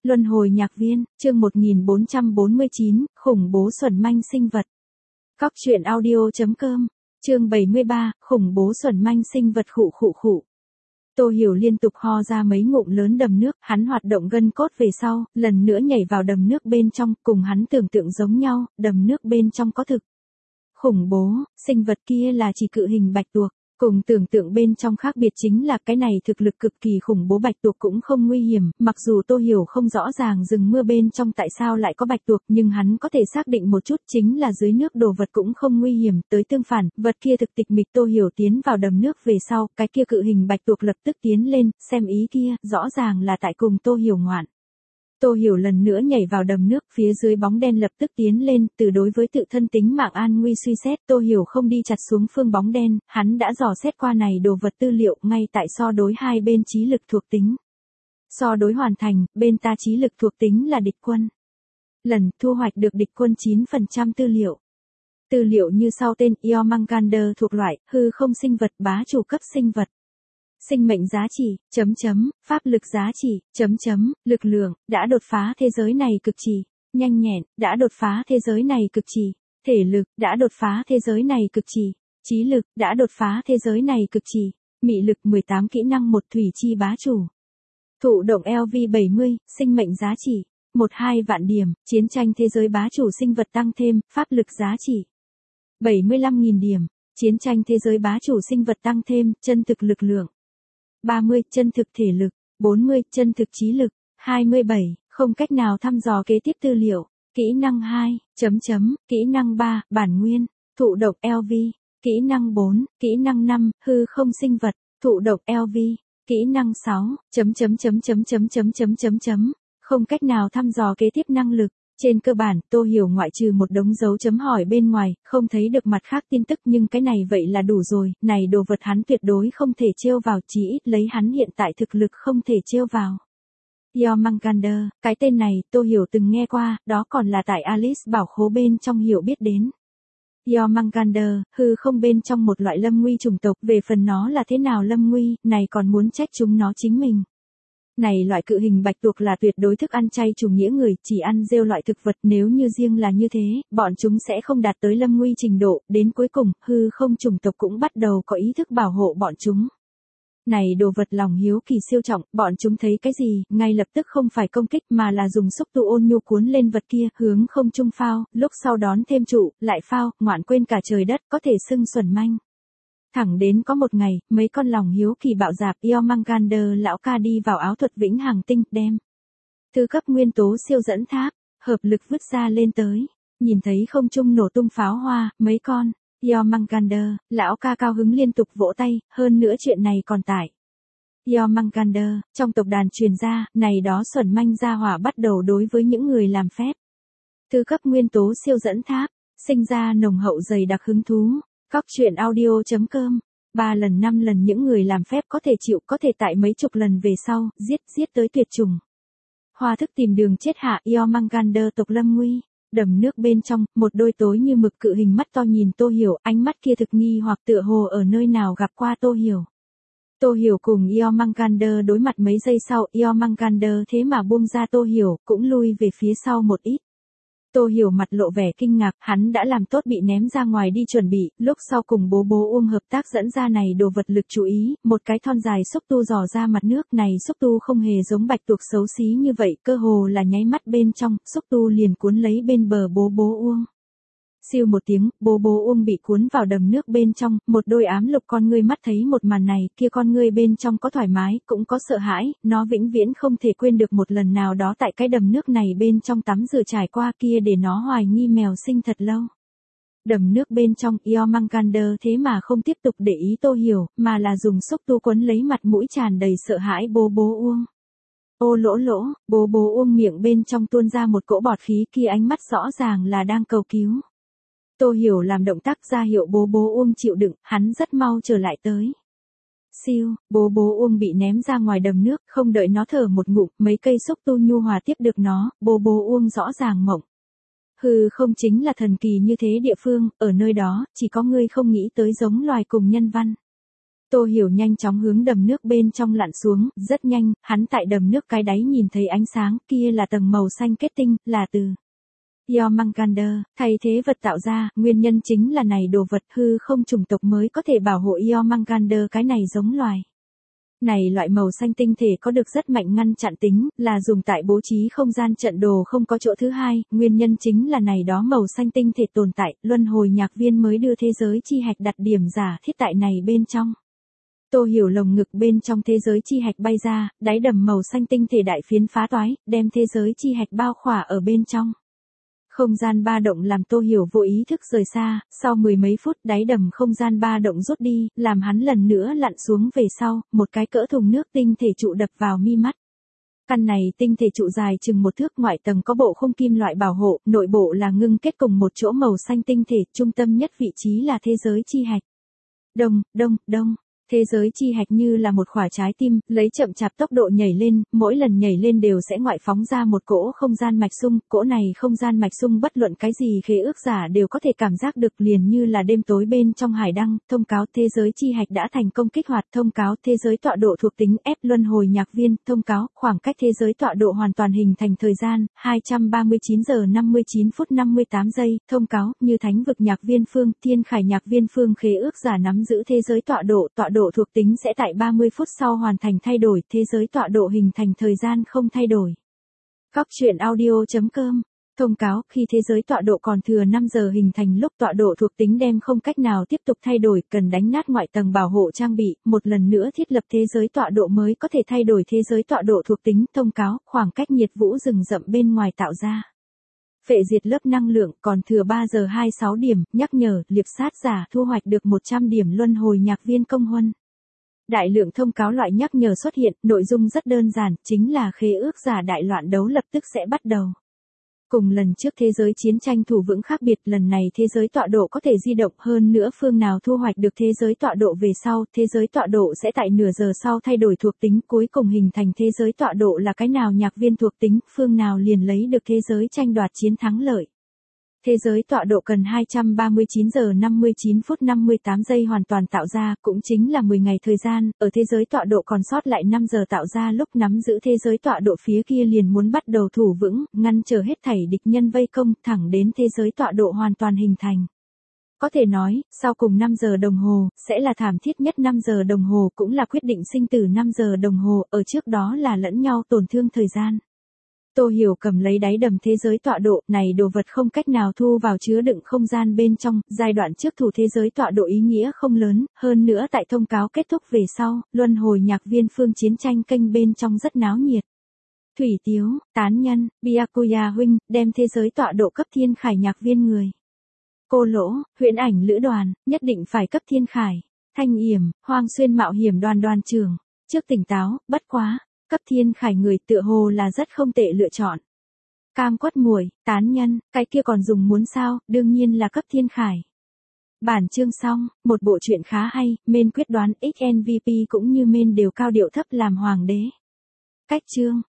Luân hồi nhạc viên, chương 1449, khủng bố xuẩn manh sinh vật. Cóc truyện audio.com, chương 73, khủng bố xuẩn manh sinh vật khụ khụ khụ. Tô Hiểu liên tục ho ra mấy ngụm lớn đầm nước, hắn hoạt động gân cốt về sau, lần nữa nhảy vào đầm nước bên trong, cùng hắn tưởng tượng giống nhau, đầm nước bên trong có thực. Khủng bố, sinh vật kia là chỉ cự hình bạch tuộc. Cùng tưởng tượng bên trong khác biệt chính là cái này thực lực cực kỳ khủng bố bạch tuộc cũng không nguy hiểm, mặc dù Tô Hiểu không rõ ràng rừng mưa bên trong tại sao lại có bạch tuộc nhưng hắn có thể xác định một chút chính là dưới nước đồ vật cũng không nguy hiểm, tới tương phản, vật kia thực tịch mịch. Tô Hiểu tiến vào đầm nước về sau, cái kia cự hình bạch tuộc lập tức tiến lên, xem ý kia, rõ ràng là tại cùng Tô Hiểu ngoạn. Tô Hiểu lần nữa nhảy vào đầm nước, phía dưới bóng đen lập tức tiến lên, từ đối với tự thân tính mạng an nguy suy xét, Tô Hiểu không đi chặt xuống phương bóng đen, hắn đã dò xét qua này đồ vật tư liệu ngay tại so đối hai bên trí lực thuộc tính. So đối hoàn thành, bên ta trí lực thuộc tính là địch quân. Lần thu hoạch được địch quân 9% tư liệu. Tư liệu như sau: tên Jormungandr, thuộc loại hư không sinh vật, bá chủ cấp sinh vật. Sinh mệnh giá trị, pháp lực giá trị, lực lượng, đã đột phá thế giới này cực trì, nhanh nhẹn, đã đột phá thế giới này cực trì, thể lực, đã đột phá thế giới này cực trì, trí lực, đã đột phá thế giới này cực trì, mị lực 18 kỹ năng 1 thủy chi bá chủ. Thụ động LV70, sinh mệnh giá trị, 12 vạn điểm, chiến tranh thế giới bá chủ sinh vật tăng thêm, pháp lực giá trị, 75.000 điểm, chiến tranh thế giới bá chủ sinh vật tăng thêm, chân thực lực lượng. 30, chân thực thể lực, 40, chân thực trí lực, 27, không cách nào thăm dò kế tiếp tư liệu, kỹ năng 2, kỹ năng 3, bản nguyên, thụ độc LV, kỹ năng 4, kỹ năng 5, hư không sinh vật, thụ độc LV, kỹ năng 6, không cách nào thăm dò kế tiếp năng lực. Trên cơ bản, Tô Hiểu ngoại trừ một đống dấu chấm hỏi bên ngoài, không thấy được mặt khác tin tức nhưng cái này vậy là đủ rồi, này đồ vật hắn tuyệt đối không thể trêu vào, chí ít lấy hắn hiện tại thực lực không thể trêu vào. Jormungandr, cái tên này, Tô Hiểu từng nghe qua, đó còn là tại Alice bảo khố bên trong hiểu biết đến. Jormungandr, hư không bên trong một loại lâm nguy chủng tộc, về phần nó là thế nào lâm nguy, này còn muốn trách chúng nó chính mình. Này loại cự hình bạch tuộc là tuyệt đối thức ăn chay chủ nghĩa người, chỉ ăn rêu loại thực vật, nếu như riêng là như thế, bọn chúng sẽ không đạt tới lâm nguy trình độ, đến cuối cùng, hư không chủng tộc cũng bắt đầu có ý thức bảo hộ bọn chúng. Này đồ vật lòng hiếu kỳ siêu trọng, bọn chúng thấy cái gì, ngay lập tức không phải công kích mà là dùng xúc tu ôn nhu cuốn lên vật kia, hướng không trung phao, lúc sau đón thêm trụ, lại phao, ngoạn quên cả trời đất, có thể xưng xuẩn manh. Thẳng đến có một ngày, mấy con lòng hiếu kỳ bạo dạp Jormungandr lão ca đi vào áo thuật vĩnh hằng tinh, đem thứ cấp nguyên tố siêu dẫn tháp, hợp lực vứt ra lên tới, nhìn thấy không trung nổ tung pháo hoa, mấy con Jormungandr lão ca cao hứng liên tục vỗ tay, hơn nữa chuyện này còn tại Jormungandr trong tộc đàn truyền ra, này đó xuẩn manh gia hỏa bắt đầu đối với những người làm phép thứ cấp nguyên tố siêu dẫn tháp, sinh ra nồng hậu dày đặc hứng thú. Cóc truyện audio.com, 3 lần 5 lần những người làm phép có thể chịu, có thể tại mấy chục lần về sau, giết tới tuyệt chủng. Hoa thức tìm đường chết hạ Jormungandr tộc lâm nguy, đầm nước bên trong, một đôi tối như mực cự hình mắt to nhìn Tô Hiểu, ánh mắt kia thực nghi hoặc tựa hồ ở nơi nào gặp qua Tô Hiểu. Tô Hiểu cùng Jormungandr đối mặt mấy giây sau, Jormungandr thế mà buông ra Tô Hiểu, cũng lui về phía sau một ít. Tô Hiểu mặt lộ vẻ kinh ngạc, hắn đã làm tốt bị ném ra ngoài đi chuẩn bị, lúc sau cùng bố Uông hợp tác dẫn ra này đồ vật lực chú ý, một cái thon dài xúc tu dò ra mặt nước, này xúc tu không hề giống bạch tuộc xấu xí như vậy, cơ hồ là nháy mắt bên trong, xúc tu liền cuốn lấy bên bờ bố Uông. Siêu một tiếng, bố Uông bị cuốn vào đầm nước bên trong, một đôi ám lục con ngươi mắt thấy một màn này, kia con ngươi bên trong có thoải mái, cũng có sợ hãi, nó vĩnh viễn không thể quên được một lần nào đó tại cái đầm nước này bên trong tắm rửa trải qua kia để nó hoài nghi mèo sinh thật lâu. Đầm nước bên trong, Jormungandr thế mà không tiếp tục để ý Tô Hiểu, mà là dùng xúc tu quấn lấy mặt mũi tràn đầy sợ hãi bố Uông. Ô lỗ lỗ, bố Uông miệng bên trong tuôn ra một cỗ bọt khí, kia ánh mắt rõ ràng là đang cầu cứu. Tô Hiểu làm động tác ra hiệu bố Uông chịu đựng, hắn rất mau trở lại tới. Siêu, bố Uông bị ném ra ngoài đầm nước, không đợi nó thở một ngụm, mấy cây xúc tu nhu hòa tiếp được nó, bố Uông rõ ràng mộng. Hừ, không chính là thần kỳ như thế địa phương, ở nơi đó, chỉ có ngươi không nghĩ tới giống loài cùng nhân văn. Tô Hiểu nhanh chóng hướng đầm nước bên trong lặn xuống, rất nhanh, hắn tại đầm nước cái đáy nhìn thấy ánh sáng, kia là tầng màu xanh kết tinh, là từ Jormungandr, thay thế vật tạo ra, nguyên nhân chính là này đồ vật hư không chủng tộc mới có thể bảo hộ Jormungandr cái này giống loài. Này loại màu xanh tinh thể có được rất mạnh ngăn chặn tính, là dùng tại bố trí không gian trận đồ không có chỗ thứ hai, nguyên nhân chính là này đó màu xanh tinh thể tồn tại, luân hồi nhạc viên mới đưa thế giới chi hạch đặt điểm giả thiết tại này bên trong. Tô Hiểu lồng ngực bên trong thế giới chi hạch bay ra, đáy đầm màu xanh tinh thể đại phiến phá toái, đem thế giới chi hạch bao khỏa ở bên trong. Không gian ba động làm Tô Hiểu vô ý thức rời xa, sau mười mấy phút đáy đầm không gian ba động rút đi, làm hắn lần nữa lặn xuống về sau, một cái cỡ thùng nước tinh thể trụ đập vào mi mắt. Căn này tinh thể trụ dài chừng một thước, ngoại tầng có bộ khung kim loại bảo hộ, nội bộ là ngưng kết cùng một chỗ màu xanh tinh thể, trung tâm nhất vị trí là thế giới chi hạch. Đông, đông, đông. Thế giới chi hạch như là một quả trái tim, lấy chậm chạp tốc độ nhảy lên, mỗi lần nhảy lên đều sẽ ngoại phóng ra một cỗ không gian mạch xung, cỗ này không gian mạch xung bất luận cái gì khế ước giả đều có thể cảm giác được, liền như là đêm tối bên trong hải đăng, thông cáo thế giới chi hạch đã thành công kích hoạt, thông cáo thế giới tọa độ thuộc tính F luân hồi nhạc viên, thông cáo khoảng cách thế giới tọa độ hoàn toàn hình thành thời gian, 239 giờ 59 phút 58 giây, thông cáo như thánh vực nhạc viên phương, thiên khải nhạc viên phương khế ước giả nắm giữ thế giới tọa độ thuộc tính sẽ tại 30 phút sau hoàn thành thay đổi, thế giới tọa độ hình thành thời gian không thay đổi. Góc truyện audio.com thông cáo, khi thế giới tọa độ còn thừa 5 giờ hình thành lúc tọa độ thuộc tính đem không cách nào tiếp tục thay đổi, cần đánh nát ngoại tầng bảo hộ trang bị, một lần nữa thiết lập thế giới tọa độ mới có thể thay đổi thế giới tọa độ thuộc tính, thông cáo, khoảng cách nhiệt vũ rừng rậm bên ngoài tạo ra. Phệ diệt lớp năng lượng còn thừa 3 giờ 26 điểm, nhắc nhở, liệp sát giả thu hoạch được 100 điểm luân hồi nhạc viên công huân. Đại lượng thông cáo loại nhắc nhở xuất hiện, nội dung rất đơn giản, chính là khế ước giả đại loạn đấu lập tức sẽ bắt đầu. Cùng lần trước thế giới chiến tranh thủ vững khác biệt, lần này thế giới tọa độ có thể di động, hơn nữa phương nào thu hoạch được thế giới tọa độ về sau, thế giới tọa độ sẽ tại nửa giờ sau thay đổi thuộc tính, cuối cùng hình thành thế giới tọa độ là cái nào nhạc viên thuộc tính, phương nào liền lấy được thế giới tranh đoạt chiến thắng lợi. Thế giới tọa độ cần 239 giờ 59 phút 58 giây hoàn toàn tạo ra, cũng chính là 10 ngày thời gian, ở thế giới tọa độ còn sót lại 5 giờ tạo ra lúc nắm giữ thế giới tọa độ phía kia liền muốn bắt đầu thủ vững, ngăn trở hết thảy địch nhân vây công, thẳng đến thế giới tọa độ hoàn toàn hình thành. Có thể nói, sau cùng 5 giờ đồng hồ, sẽ là thảm thiết nhất 5 giờ đồng hồ, cũng là quyết định sinh tử 5 giờ đồng hồ, ở trước đó là lẫn nhau tổn thương thời gian. Tô Hiểu cầm lấy đáy đầm thế giới tọa độ, này đồ vật không cách nào thu vào chứa đựng không gian bên trong, giai đoạn trước thủ thế giới tọa độ ý nghĩa không lớn, hơn nữa tại thông cáo kết thúc về sau, luân hồi nhạc viên phương chiến tranh kênh bên trong rất náo nhiệt. Thủy Tiếu, Tán Nhân, Byakuya huynh, đem thế giới tọa độ cấp thiên khải nhạc viên người. Cô Lỗ, Huyễn Ảnh Lữ Đoàn, nhất định phải cấp thiên khải. Thanh Yểm, Hoang Xuyên Mạo Hiểm Đoàn đoàn trưởng, trước tỉnh táo, bất quá. Cấp thiên khải người tựa hồ là rất không tệ lựa chọn. Cam Quất Muội, Tán Nhân, cái kia còn dùng muốn sao, đương nhiên là cấp thiên khải. Bản chương xong, một bộ truyện khá hay, main quyết đoán XNVP cũng như main đều cao điệu thấp làm hoàng đế. Cách chương.